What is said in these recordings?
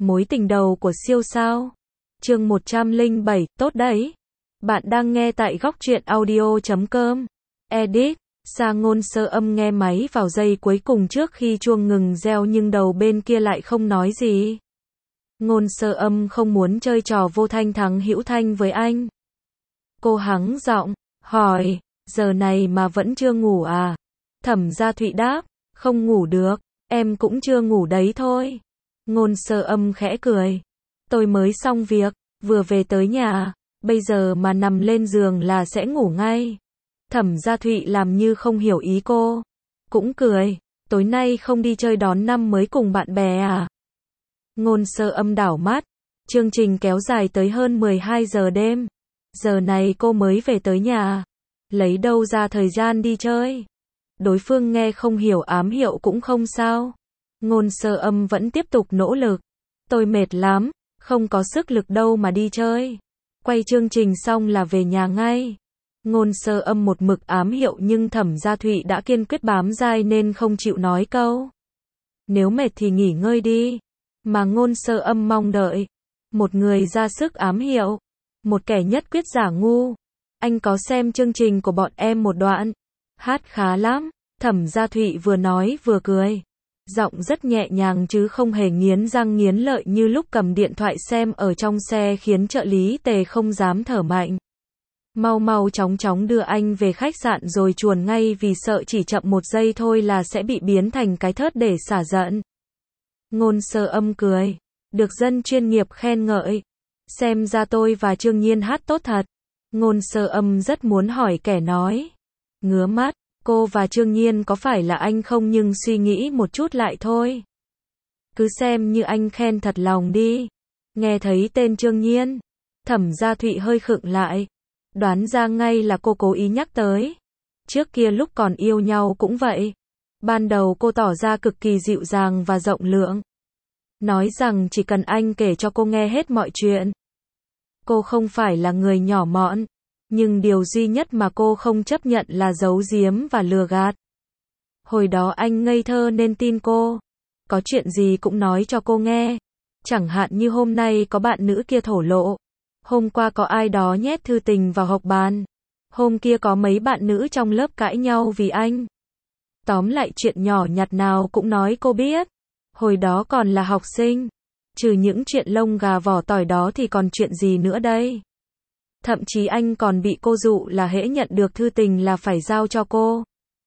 Mối tình đầu của siêu sao. Chương 107, tốt đấy. Bạn đang nghe tại góc truyện audio.com. Edit. Sa Ngôn Sơ Âm nghe máy vào giây cuối cùng trước khi chuông ngừng reo nhưng đầu bên kia lại không nói gì. Ngôn Sơ Âm không muốn chơi trò vô thanh thắng hữu thanh với anh. Cô hắng giọng, hỏi, giờ này mà vẫn chưa ngủ à? Thẩm Gia Thụy đáp, không ngủ được, em cũng chưa ngủ đấy thôi. Ngôn Sơ Âm khẽ cười. Tôi mới xong việc, vừa về tới nhà, bây giờ mà nằm lên giường là sẽ ngủ ngay. Thẩm Gia Thụy làm như không hiểu ý cô. Cũng cười, tối nay không đi chơi đón năm mới cùng bạn bè à? Ngôn Sơ Âm đảo mắt, chương trình kéo dài tới hơn 12 giờ đêm. Giờ này cô mới về tới nhà, lấy đâu ra thời gian đi chơi? Đối phương nghe không hiểu ám hiệu cũng không sao. Ngôn Sơ Âm vẫn tiếp tục nỗ lực. Tôi mệt lắm, không có sức lực đâu mà đi chơi. Quay chương trình xong là về nhà ngay. Ngôn Sơ Âm một mực ám hiệu nhưng Thẩm Gia Thụy đã kiên quyết bám dai nên không chịu nói câu. Nếu mệt thì nghỉ ngơi đi. Mà Ngôn Sơ Âm mong đợi. Một người ra sức ám hiệu. Một kẻ nhất quyết giả ngu. Anh có xem chương trình của bọn em một đoạn. Hát khá lắm. Thẩm Gia Thụy vừa nói vừa cười. Giọng rất nhẹ nhàng chứ không hề nghiến răng nghiến lợi như lúc cầm điện thoại xem ở trong xe khiến trợ lý Tề không dám thở mạnh. Mau mau chóng chóng đưa anh về khách sạn rồi chuồn ngay vì sợ chỉ chậm một giây thôi là sẽ bị biến thành cái thớt để xả giận. Ngôn Sơ Âm cười. Được dân chuyên nghiệp khen ngợi. Xem ra tôi và Trương Nhiên hát tốt thật. Ngôn Sơ Âm rất muốn hỏi kẻ nói. Ngứa mắt. Cô và Trương Nhiên có phải là anh không nhưng suy nghĩ một chút lại thôi. Cứ xem như anh khen thật lòng đi. Nghe thấy tên Trương Nhiên. Thẩm Gia Thụy hơi khựng lại. Đoán ra ngay là cô cố ý nhắc tới. Trước kia lúc còn yêu nhau cũng vậy. Ban đầu cô tỏ ra cực kỳ dịu dàng và rộng lượng. Nói rằng chỉ cần anh kể cho cô nghe hết mọi chuyện. Cô không phải là người nhỏ mọn. Nhưng điều duy nhất mà cô không chấp nhận là giấu giếm và lừa gạt. Hồi đó anh ngây thơ nên tin cô. Có chuyện gì cũng nói cho cô nghe. Chẳng hạn như hôm nay có bạn nữ kia thổ lộ. Hôm qua có ai đó nhét thư tình vào hộc bàn. Hôm kia có mấy bạn nữ trong lớp cãi nhau vì anh. Tóm lại chuyện nhỏ nhặt nào cũng nói cô biết. Hồi đó còn là học sinh. Trừ những chuyện lông gà vỏ tỏi đó thì còn chuyện gì nữa đây? Thậm chí anh còn bị cô dụ là hễ nhận được thư tình là phải giao cho cô.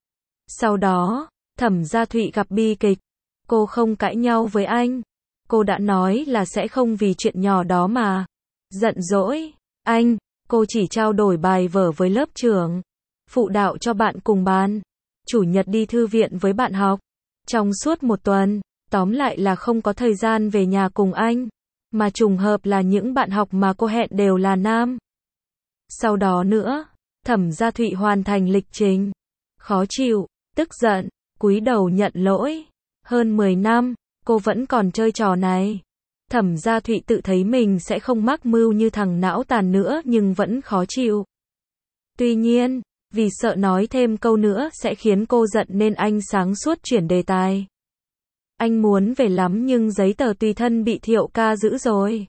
Sau đó, Thẩm Gia Thụy gặp bi kịch. Cô không cãi nhau với anh. Cô đã nói là sẽ không vì chuyện nhỏ đó mà giận dỗi anh. Cô chỉ trao đổi bài vở với lớp trưởng. Phụ đạo cho bạn cùng bàn. Chủ nhật đi thư viện với bạn học. Trong suốt một tuần, tóm lại là không có thời gian về nhà cùng anh. Mà trùng hợp là những bạn học mà cô hẹn đều là nam. Sau đó nữa, Thẩm Gia Thụy hoàn thành lịch trình. Khó chịu, tức giận, cúi đầu nhận lỗi. Hơn 10 năm, cô vẫn còn chơi trò này. Thẩm Gia Thụy tự thấy mình sẽ không mắc mưu như thằng não tàn nữa nhưng vẫn khó chịu. Tuy nhiên, vì sợ nói thêm câu nữa sẽ khiến cô giận nên anh sáng suốt chuyển đề tài. Anh muốn về lắm nhưng giấy tờ tùy thân bị Thiệu ca giữ rồi.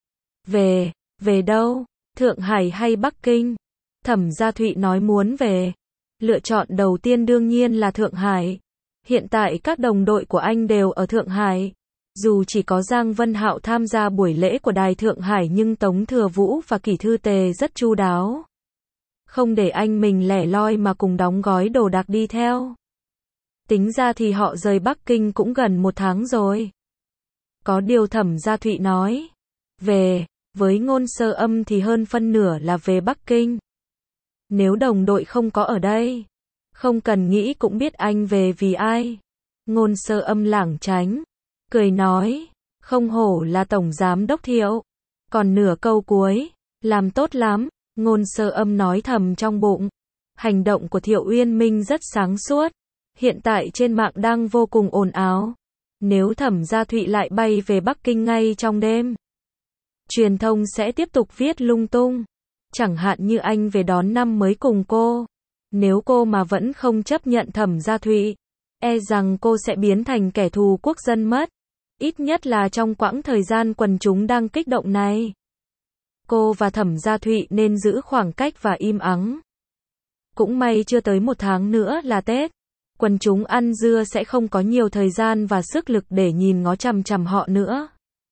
Về đâu? Thượng Hải hay Bắc Kinh? Thẩm Gia Thụy nói muốn về. Lựa chọn đầu tiên đương nhiên là Thượng Hải. Hiện tại các đồng đội của anh đều ở Thượng Hải. Dù chỉ có Giang Vân Hạo tham gia buổi lễ của Đài Thượng Hải nhưng Tống Thừa Vũ và Kỷ Thư Tề rất chu đáo. Không để anh mình lẻ loi mà cùng đóng gói đồ đạc đi theo. Tính ra thì họ rời Bắc Kinh cũng gần 1 tháng rồi. Có điều Thẩm Gia Thụy nói. Về. Với Ngôn Sơ Âm thì hơn phân nửa là về Bắc Kinh. Nếu đồng đội không có ở đây, không cần nghĩ cũng biết anh về vì ai. Ngôn Sơ Âm lảng tránh, cười nói, không hổ là Tổng Giám Đốc Thiệu. Còn nửa câu cuối, làm tốt lắm, Ngôn Sơ Âm nói thầm trong bụng. Hành động của Thiệu Uyên Minh rất sáng suốt. Hiện tại trên mạng đang vô cùng ồn ào. Nếu Thẩm Gia Thụy lại bay về Bắc Kinh ngay trong đêm, truyền thông sẽ tiếp tục viết lung tung. Chẳng hạn như anh về đón năm mới cùng cô. Nếu cô mà vẫn không chấp nhận Thẩm Gia Thụy, e rằng cô sẽ biến thành kẻ thù quốc dân mất. Ít nhất là trong quãng thời gian quần chúng đang kích động này. Cô và Thẩm Gia Thụy nên giữ khoảng cách và im ắng. Cũng may chưa tới 1 tháng nữa là Tết. Quần chúng ăn dưa sẽ không có nhiều thời gian và sức lực để nhìn ngó chằm chằm họ nữa.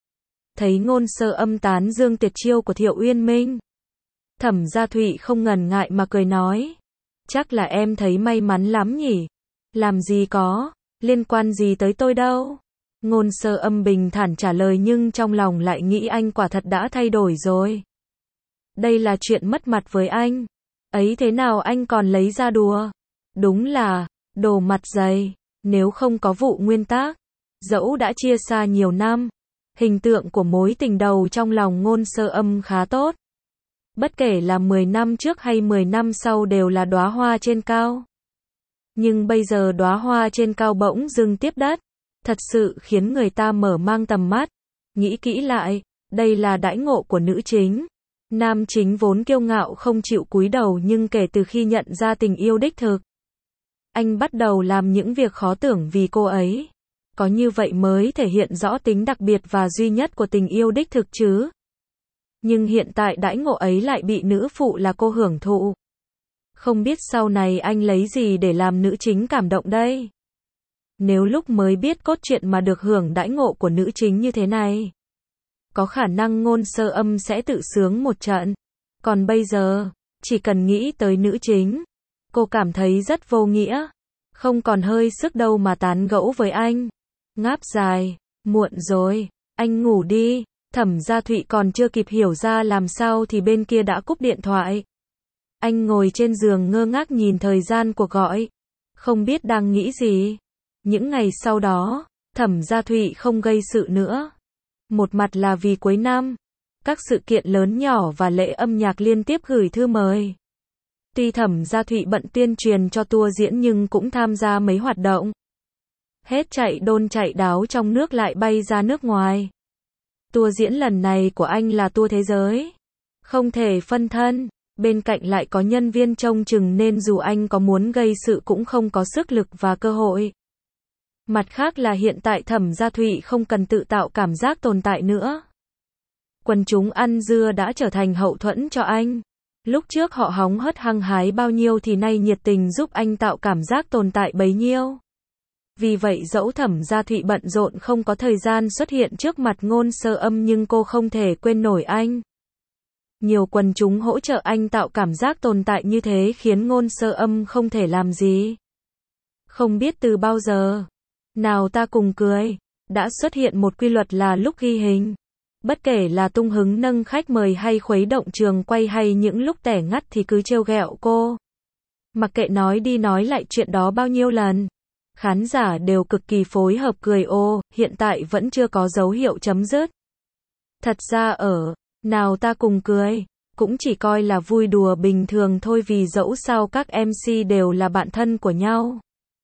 Thấy Ngôn Sơ Âm tán dương tuyệt chiêu của Thiệu Uyên Minh, Thẩm Gia Thụy không ngần ngại mà cười nói. Chắc là em thấy may mắn lắm nhỉ? Làm gì có, liên quan gì tới tôi đâu. Ngôn Sơ Âm bình thản trả lời nhưng trong lòng lại nghĩ anh quả thật đã thay đổi rồi. Đây là chuyện mất mặt với anh. Ấy thế nào anh còn lấy ra đùa? Đúng là, đồ mặt dày. Nếu không có vụ nguyên tác, dẫu đã chia xa nhiều năm, hình tượng của mối tình đầu trong lòng Ngôn Sơ Âm khá tốt. Bất kể là 10 năm trước hay 10 năm sau đều là đóa hoa trên cao. Nhưng bây giờ đóa hoa trên cao bỗng dưng tiếp đất. Thật sự khiến người ta mở mang tầm mắt. Nghĩ kỹ lại, đây là đãi ngộ của nữ chính. Nam chính vốn kiêu ngạo không chịu cúi đầu nhưng kể từ khi nhận ra tình yêu đích thực, anh bắt đầu làm những việc khó tưởng vì cô ấy. Có như vậy mới thể hiện rõ tính đặc biệt và duy nhất của tình yêu đích thực chứ. Nhưng hiện tại đãi ngộ ấy lại bị nữ phụ là cô hưởng thụ. Không biết sau này anh lấy gì để làm nữ chính cảm động đây? Nếu lúc mới biết cốt truyện mà được hưởng đãi ngộ của nữ chính như thế này, có khả năng Ngôn Sơ Âm sẽ tự sướng một trận. Còn bây giờ, chỉ cần nghĩ tới nữ chính, cô cảm thấy rất vô nghĩa. Không còn hơi sức đâu mà tán gẫu với anh. Ngáp dài, muộn rồi, anh ngủ đi. Thẩm Gia Thụy còn chưa kịp hiểu ra làm sao thì bên kia đã cúp điện thoại. Anh ngồi trên giường ngơ ngác nhìn thời gian cuộc gọi. Không biết đang nghĩ gì. Những ngày sau đó, Thẩm Gia Thụy không gây sự nữa. Một mặt là vì cuối năm, các sự kiện lớn nhỏ và lễ âm nhạc liên tiếp gửi thư mời. Tuy Thẩm Gia Thụy bận tuyên truyền cho tour diễn nhưng cũng tham gia mấy hoạt động. Hết chạy đôn chạy đáo trong nước lại bay ra nước ngoài. Tour diễn lần này của anh là tour thế giới. Không thể phân thân, bên cạnh lại có nhân viên trông chừng nên dù anh có muốn gây sự cũng không có sức lực và cơ hội. Mặt khác là hiện tại Thẩm Gia Thụy không cần tự tạo cảm giác tồn tại nữa. Quần chúng ăn dưa đã trở thành hậu thuẫn cho anh. Lúc trước họ hóng hớt hăng hái bao nhiêu thì nay nhiệt tình giúp anh tạo cảm giác tồn tại bấy nhiêu. Vì vậy dẫu Thẩm Gia Thụy bận rộn không có thời gian xuất hiện trước mặt Ngôn Sơ Âm nhưng cô không thể quên nổi anh. Nhiều quần chúng hỗ trợ anh tạo cảm giác tồn tại như thế khiến Ngôn Sơ Âm không thể làm gì. Không biết từ bao giờ, Nào Ta Cùng Cười đã xuất hiện một quy luật là lúc ghi hình, bất kể là tung hứng nâng khách mời hay khuấy động trường quay hay những lúc tẻ ngắt thì cứ trêu ghẹo cô. Mặc kệ nói đi nói lại chuyện đó bao nhiêu lần, khán giả đều cực kỳ phối hợp cười hiện tại vẫn chưa có dấu hiệu chấm dứt. Thật ra ở Nào Ta Cùng Cười cũng chỉ coi là vui đùa bình thường thôi vì dẫu sao các MC đều là bạn thân của nhau.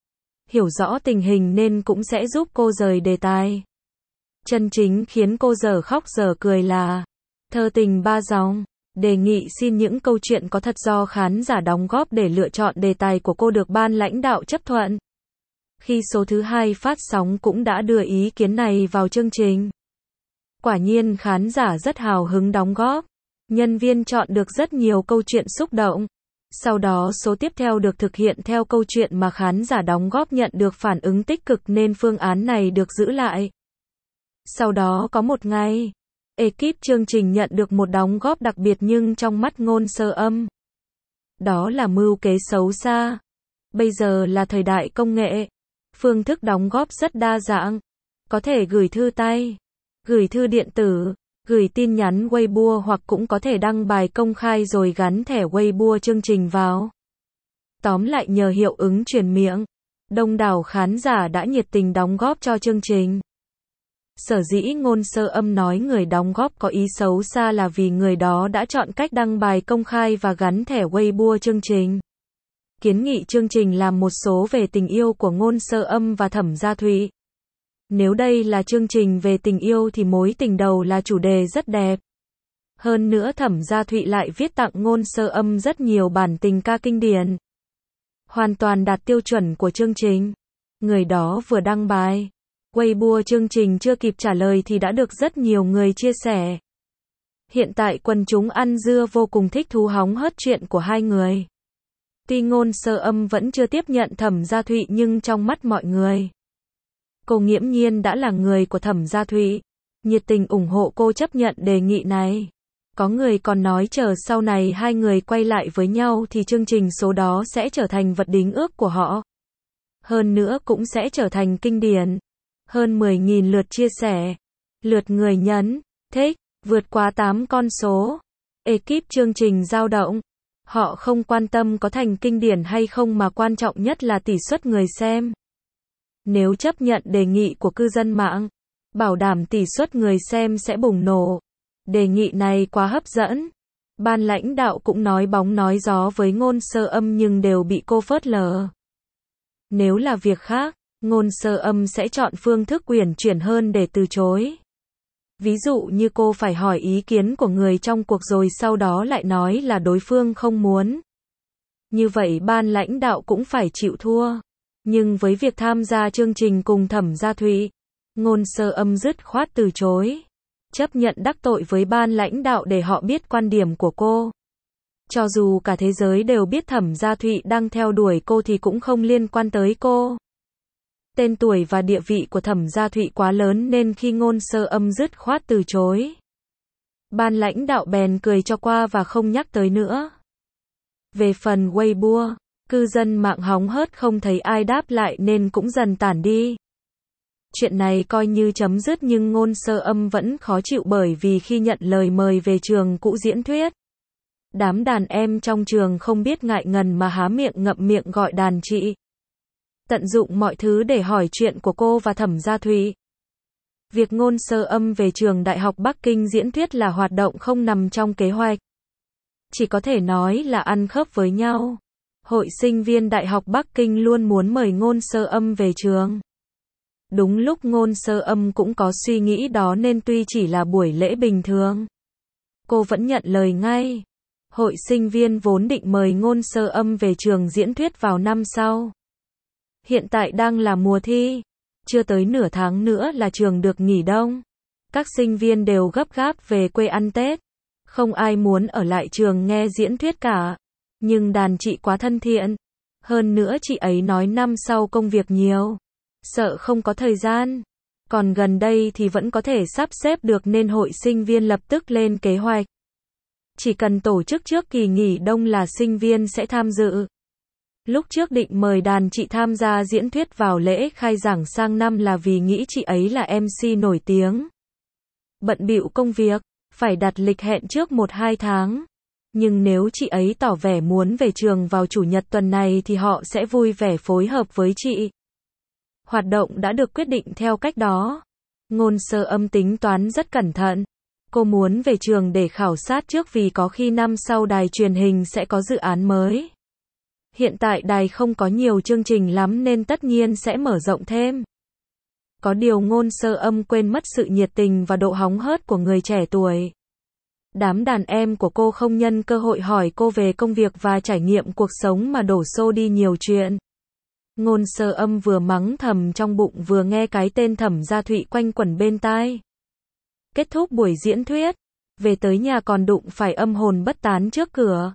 Hiểu rõ tình hình nên cũng sẽ giúp cô rời đề tài. Chân chính khiến cô dở khóc dở cười là thơ tình 3 dòng. Đề nghị xin những câu chuyện có thật do khán giả đóng góp để lựa chọn đề tài của cô được ban lãnh đạo chấp thuận. Khi số thứ 2 phát sóng cũng đã đưa ý kiến này vào chương trình. Quả nhiên khán giả rất hào hứng đóng góp. Nhân viên chọn được rất nhiều câu chuyện xúc động. Sau đó số tiếp theo được thực hiện theo câu chuyện mà khán giả đóng góp nhận được phản ứng tích cực nên phương án này được giữ lại. Sau đó có một ngày, ekip chương trình nhận được một đóng góp đặc biệt nhưng trong mắt Ngôn Sơ Âm, đó là mưu kế xấu xa. Bây giờ là thời đại công nghệ, phương thức đóng góp rất đa dạng. Có thể gửi thư tay, gửi thư điện tử, gửi tin nhắn Weibo hoặc cũng có thể đăng bài công khai rồi gắn thẻ Weibo chương trình vào. Tóm lại nhờ hiệu ứng truyền miệng, đông đảo khán giả đã nhiệt tình đóng góp cho chương trình. Sở dĩ Ngôn Sơ Âm nói người đóng góp có ý xấu xa là vì người đó đã chọn cách đăng bài công khai và gắn thẻ Weibo chương trình. Kiến nghị chương trình làm một số về tình yêu của Ngôn Sơ Âm và Thẩm Gia Thụy. Nếu đây là chương trình về tình yêu thì mối tình đầu là chủ đề rất đẹp. Hơn nữa Thẩm Gia Thụy lại viết tặng Ngôn Sơ Âm rất nhiều bản tình ca kinh điển. Hoàn toàn đạt tiêu chuẩn của chương trình. Người đó vừa đăng bài, Weibo chương trình chưa kịp trả lời thì đã được rất nhiều người chia sẻ. Hiện tại quần chúng ăn dưa vô cùng thích thú hóng hớt chuyện của hai người. Tuy Ngôn Sơ Âm vẫn chưa tiếp nhận Thẩm Gia Thụy nhưng trong mắt mọi người, cô nghiễm nhiên đã là người của Thẩm Gia Thụy, nhiệt tình ủng hộ cô chấp nhận đề nghị này. Có người còn nói chờ sau này hai người quay lại với nhau thì chương trình số đó sẽ trở thành vật đính ước của họ. Hơn nữa cũng sẽ trở thành kinh điển. Hơn 10.000 lượt chia sẻ, lượt người nhấn thích, vượt quá 8 con số. Ekip chương trình dao động. Họ không quan tâm có thành kinh điển hay không mà quan trọng nhất là tỷ suất người xem. Nếu chấp nhận đề nghị của cư dân mạng, bảo đảm tỷ suất người xem sẽ bùng nổ. Đề nghị này quá hấp dẫn. Ban lãnh đạo cũng nói bóng nói gió với Ngôn Sơ Âm nhưng đều bị cô phớt lờ. Nếu là việc khác, Ngôn Sơ Âm sẽ chọn phương thức uyển chuyển hơn để từ chối. Ví dụ như cô phải hỏi ý kiến của người trong cuộc rồi sau đó lại nói là đối phương không muốn. Như vậy ban lãnh đạo cũng phải chịu thua. Nhưng với việc tham gia chương trình cùng Thẩm Gia Thụy, Ngôn Sơ Âm dứt khoát từ chối. Chấp nhận đắc tội với ban lãnh đạo để họ biết quan điểm của cô. Cho dù cả thế giới đều biết Thẩm Gia Thụy đang theo đuổi cô thì cũng không liên quan tới cô. Tên tuổi và địa vị của Thẩm Gia Thụy quá lớn nên khi Ngôn Sơ Âm dứt khoát từ chối, ban lãnh đạo bèn cười cho qua và không nhắc tới nữa. Về phần Weibo, cư dân mạng hóng hớt không thấy ai đáp lại nên cũng dần tản đi. Chuyện này coi như chấm dứt nhưng Ngôn Sơ Âm vẫn khó chịu bởi vì khi nhận lời mời về trường cũ diễn thuyết, đám đàn em trong trường không biết ngại ngần mà há miệng ngậm miệng gọi đàn chị. Tận dụng mọi thứ để hỏi chuyện của cô và Thẩm Gia Thụy. Việc Ngôn Sơ Âm về trường Đại học Bắc Kinh diễn thuyết là hoạt động không nằm trong kế hoạch. Chỉ có thể nói là ăn khớp với nhau. Hội sinh viên Đại học Bắc Kinh luôn muốn mời Ngôn Sơ Âm về trường. Đúng lúc Ngôn Sơ Âm cũng có suy nghĩ đó nên tuy chỉ là buổi lễ bình thường, cô vẫn nhận lời ngay. Hội sinh viên vốn định mời Ngôn Sơ Âm về trường diễn thuyết vào năm sau. Hiện tại đang là mùa thi, chưa tới nửa tháng nữa là trường được nghỉ đông. Các sinh viên đều gấp gáp về quê ăn Tết. Không ai muốn ở lại trường nghe diễn thuyết cả. Nhưng đàn chị quá thân thiện. Hơn nữa chị ấy nói năm sau công việc nhiều, sợ không có thời gian. Còn gần đây thì vẫn có thể sắp xếp được nên hội sinh viên lập tức lên kế hoạch. Chỉ cần tổ chức trước kỳ nghỉ đông là sinh viên sẽ tham dự. Lúc trước định mời đàn chị tham gia diễn thuyết vào lễ khai giảng sang năm là vì nghĩ chị ấy là MC nổi tiếng. Bận bịu công việc, phải đặt lịch hẹn trước 1-2 tháng. Nhưng nếu chị ấy tỏ vẻ muốn về trường vào chủ nhật tuần này thì họ sẽ vui vẻ phối hợp với chị. Hoạt động đã được quyết định theo cách đó. Ngôn Sơ Âm tính toán rất cẩn thận. Cô muốn về trường để khảo sát trước vì có khi năm sau đài truyền hình sẽ có dự án mới. Hiện tại đài không có nhiều chương trình lắm nên tất nhiên sẽ mở rộng thêm. Có điều Ngôn Sơ Âm quên mất sự nhiệt tình và độ hóng hớt của người trẻ tuổi. Đám đàn em của cô không nhân cơ hội hỏi cô về công việc và trải nghiệm cuộc sống mà đổ xô đi nhiều chuyện. Ngôn Sơ Âm vừa mắng thầm trong bụng vừa nghe cái tên Thẩm Gia Thụy quanh quẩn bên tai. Kết thúc buổi diễn thuyết, về tới nhà còn đụng phải âm hồn bất tán trước cửa.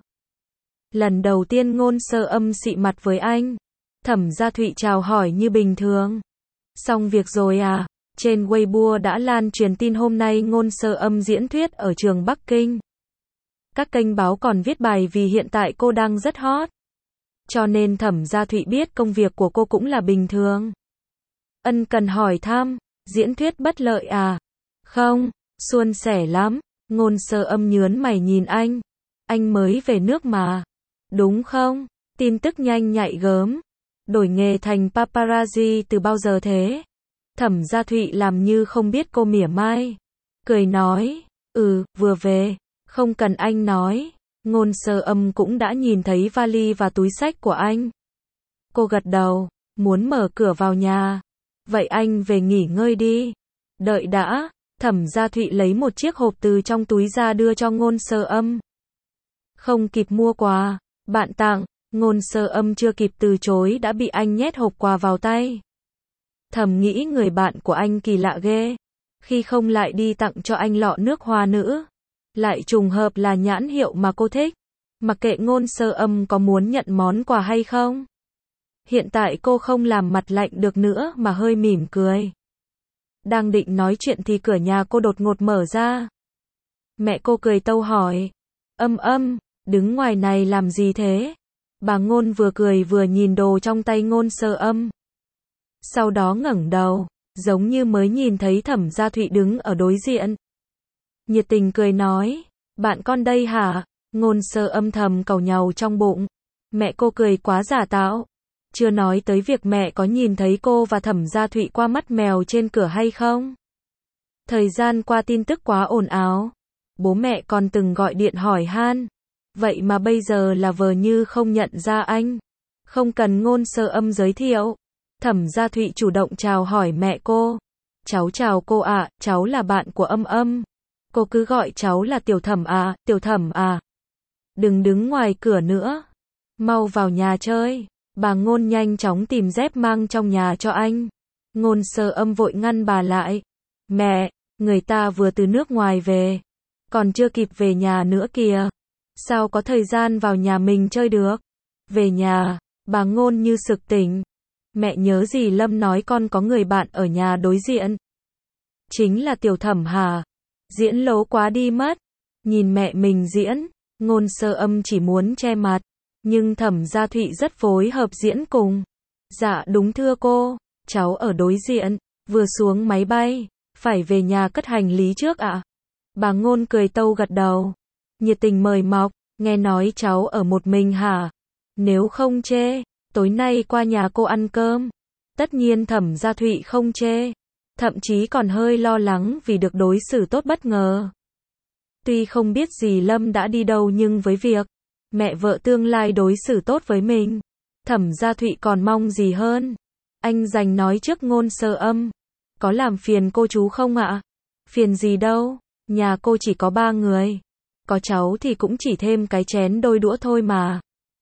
Lần đầu tiên Ngôn Sơ Âm xị mặt với anh. Thẩm Gia Thụy chào hỏi như bình thường. Xong việc rồi à? Trên Weibo đã lan truyền tin hôm nay Ngôn Sơ Âm diễn thuyết ở trường Bắc Kinh. Các kênh báo còn viết bài vì hiện tại cô đang rất hot. Cho nên Thẩm Gia Thụy biết công việc của cô cũng là bình thường. Ân cần hỏi thăm, diễn thuyết bất lợi à? Không, suôn sẻ lắm. Ngôn Sơ Âm nhớn mày nhìn anh. Anh mới về nước mà. Đúng không? Tin tức nhanh nhạy gớm. Đổi nghề thành paparazzi từ bao giờ thế? Thẩm Gia Thụy làm như không biết cô mỉa mai. Cười nói, vừa về, không cần anh nói. Ngôn Sơ Âm cũng đã nhìn thấy vali và túi xách của anh. Cô gật đầu, muốn mở cửa vào nhà. Vậy anh về nghỉ ngơi đi. Đợi đã, Thẩm Gia Thụy lấy một chiếc hộp từ trong túi ra đưa cho Ngôn Sơ Âm. Không kịp mua quà, bạn tặng. Ngôn Sơ Âm chưa kịp từ chối đã bị anh nhét hộp quà vào tay. Thầm nghĩ người bạn của anh kỳ lạ ghê. Khi không lại đi tặng cho anh lọ nước hoa nữa. Lại trùng hợp là nhãn hiệu mà cô thích. Mặc kệ Ngôn Sơ Âm có muốn nhận món quà hay không. Hiện tại cô không làm mặt lạnh được nữa mà hơi mỉm cười. Đang định nói chuyện thì cửa nhà cô đột ngột mở ra. Mẹ cô cười tâu hỏi. Âm, đứng ngoài này làm gì thế? Bà Ngôn vừa cười vừa nhìn đồ trong tay Ngôn Sơ Âm. Sau đó ngẩng đầu, giống như mới nhìn thấy Thẩm Gia Thụy đứng ở đối diện. Nhiệt tình cười nói, bạn con đây hả? Ngôn Sơ Âm thầm càu nhàu trong bụng. Mẹ cô cười quá giả tạo. Chưa nói tới việc mẹ có nhìn thấy cô và Thẩm Gia Thụy qua mắt mèo trên cửa hay không. Thời gian qua tin tức quá ồn ào. Bố mẹ còn từng gọi điện hỏi han. Vậy mà bây giờ là vờ như không nhận ra anh. Không cần Ngôn Sơ Âm giới thiệu. Thẩm Gia Thụy chủ động chào hỏi mẹ cô. Cháu chào cô ạ, cháu là bạn của Âm. Cô cứ gọi cháu là Tiểu Thẩm à. Đừng đứng ngoài cửa nữa. Mau vào nhà chơi. Bà Ngôn nhanh chóng tìm dép mang trong nhà cho anh. Ngôn Sơ Âm vội ngăn bà lại. Mẹ, người ta vừa từ nước ngoài về. Còn chưa kịp về nhà nữa kìa. Sao có thời gian vào nhà mình chơi được? Về nhà, bà Ngôn như sực tỉnh. Mẹ nhớ gì Lâm nói con có người bạn ở nhà đối diện. Chính là Tiểu Thẩm hả? Diễn lố quá đi mất. Nhìn mẹ mình diễn, Ngôn Sơ Âm chỉ muốn che mặt. Nhưng Thẩm Gia Thụy rất phối hợp diễn cùng. Dạ đúng thưa cô, cháu ở đối diện, vừa xuống máy bay, phải về nhà cất hành lý trước ạ. Bà Ngôn cười tâu gật đầu. Nhiệt tình mời mọc, nghe nói cháu ở một mình hả? Nếu không chê, tối nay qua nhà cô ăn cơm. Tất nhiên Thẩm Gia Thụy không chê. Thậm chí còn hơi lo lắng vì được đối xử tốt bất ngờ. Tuy không biết gì Lâm đã đi đâu nhưng với việc mẹ vợ tương lai đối xử tốt với mình, Thẩm Gia Thụy còn mong gì hơn. Anh dành nói trước Ngôn Sơ Âm. Có làm phiền cô chú không ạ? Phiền gì đâu, nhà cô chỉ có 3 người. Có cháu thì cũng chỉ thêm cái chén đôi đũa thôi mà.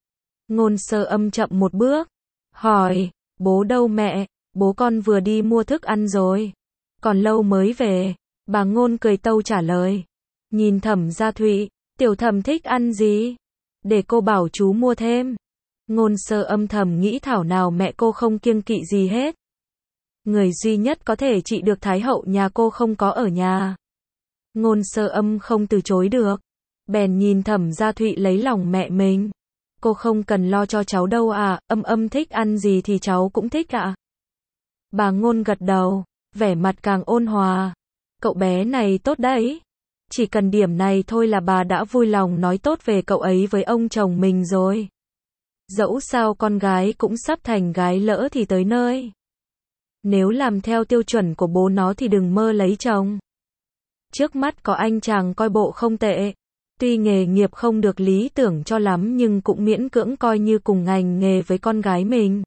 Ngôn Sơ Âm chậm một bước. Hỏi, bố đâu mẹ? Bố con vừa đi mua thức ăn rồi. Còn lâu mới về. Bà Ngôn cười tâu trả lời. Nhìn Thẩm Gia Thụy, Tiểu Thẩm thích ăn gì? Để cô bảo chú mua thêm. Ngôn Sơ Âm thầm nghĩ thảo nào mẹ cô không kiêng kỵ gì hết. Người duy nhất có thể trị được Thái hậu nhà cô không có ở nhà. Ngôn Sơ Âm không từ chối được. Bèn nhìn Thẩm Gia Thụy lấy lòng mẹ mình. Cô không cần lo cho cháu đâu à, Âm thích ăn gì thì cháu cũng thích ạ. Bà Ngôn gật đầu, vẻ mặt càng ôn hòa. Cậu bé này tốt đấy. Chỉ cần điểm này thôi là bà đã vui lòng nói tốt về cậu ấy với ông chồng mình rồi. Dẫu sao con gái cũng sắp thành gái lỡ thì tới nơi. Nếu làm theo tiêu chuẩn của bố nó thì đừng mơ lấy chồng. Trước mắt có anh chàng coi bộ không tệ. Tuy nghề nghiệp không được lý tưởng cho lắm nhưng cũng miễn cưỡng coi như cùng ngành nghề với con gái mình.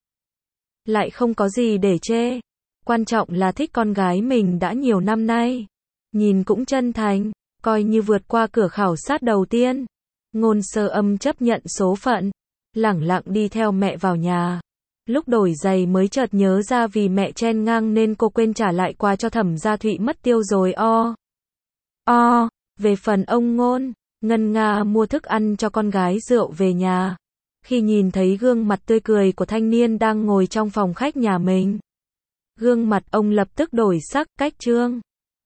Lại không có gì để chê. Quan trọng là thích con gái mình đã nhiều năm nay. Nhìn cũng chân thành, coi như vượt qua cửa khảo sát đầu tiên. Ngôn Sơ Âm chấp nhận số phận, lẳng lặng đi theo mẹ vào nhà. Lúc đổi giày mới chợt nhớ ra vì mẹ chen ngang nên cô quên trả lại quà cho Thẩm Gia Thụy mất tiêu rồi Về phần ông Ngôn, ngân nga mua thức ăn cho con gái rượu về nhà. Khi nhìn thấy gương mặt tươi cười của thanh niên đang ngồi trong phòng khách nhà mình, gương mặt ông lập tức đổi sắc, cách trương.